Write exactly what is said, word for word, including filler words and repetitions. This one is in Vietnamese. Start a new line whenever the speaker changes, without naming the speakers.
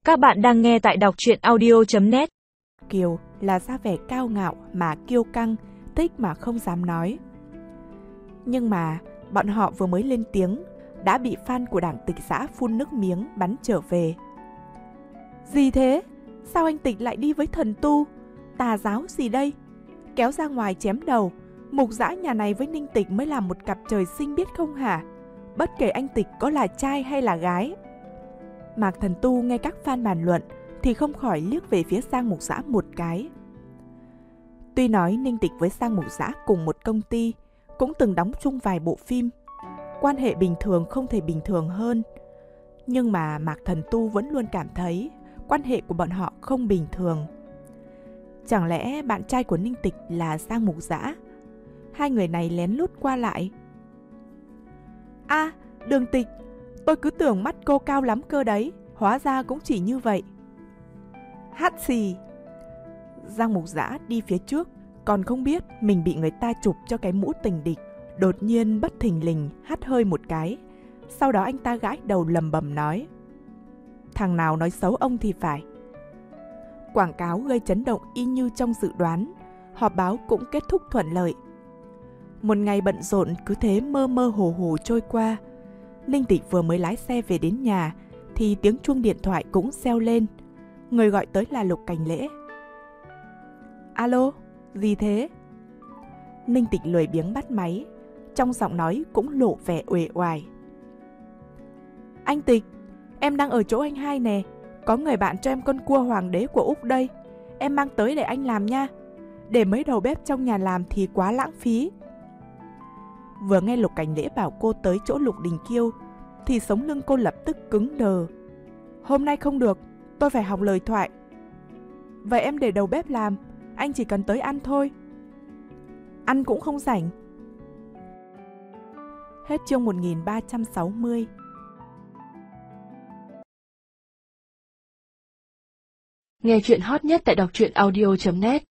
Các bạn đang nghe tại đọc truyện audio chấm net.
Kiều là ra vẻ cao ngạo mà kiêu căng, thích mà không dám nói. Nhưng mà bọn họ vừa mới lên tiếng đã bị fan của Đảng Tịch xã phun nước miếng bắn trở về. Gì thế? Sao anh Tịch lại đi với thần tu? Tà giáo gì đây? Kéo ra ngoài chém đầu. Mục dã nhà này với Ninh Tịch mới là một cặp trời sinh biết không hả? Bất kể anh Tịch có là trai hay là gái. Mạc Thần Tu nghe các fan bàn luận thì không khỏi liếc về phía Giang Mục Dã một cái. Tuy nói Ninh Tịch với Giang Mục Dã cùng một công ty, cũng từng đóng chung vài bộ phim, quan hệ bình thường không thể bình thường hơn. Nhưng mà Mạc Thần Tu vẫn luôn cảm thấy quan hệ của bọn họ không bình thường. Chẳng lẽ bạn trai của Ninh Tịch là Giang Mục Dã? Hai người này lén lút qua lại. À, Đường Tịch, tôi cứ tưởng mắt cô cao lắm cơ đấy, hóa ra cũng chỉ như vậy. Hát xì. Giang Mục Dã đi phía trước, còn không biết mình bị người ta chụp cho cái mũ tình địch. Đột nhiên bất thình lình hắt hơi một cái. Sau đó anh ta gãi đầu lầm bầm nói: thằng nào nói xấu ông thì phải. Quảng cáo gây chấn động y như trong dự đoán. Họp báo cũng kết thúc thuận lợi. Một ngày bận rộn cứ thế mơ mơ hồ hồ trôi qua. Ninh Tịch vừa mới lái xe về đến nhà thì tiếng chuông điện thoại cũng reo lên. Người gọi tới là Lục Cảnh Lễ. Alo, gì thế? Ninh Tịch lười biếng bắt máy, trong giọng nói cũng lộ vẻ uể oải. Anh Tịch, em đang ở chỗ anh hai nè. Có người bạn cho em con cua hoàng đế của Úc đây. Em mang tới để anh làm nha. Để mấy đầu bếp trong nhà làm thì quá lãng phí. Vừa nghe Lục Cảnh Lễ bảo cô tới chỗ Lục Đình Kiêu thì sống lưng cô lập tức cứng đờ. Hôm nay không được, tôi phải học lời thoại. Vậy em để đầu bếp làm, anh chỉ cần tới ăn thôi. Ăn cũng không rảnh. Hết chương một nghìn ba trăm sáu mươi.
Nghe chuyện hot nhất tại đọc truyện audio chấm net.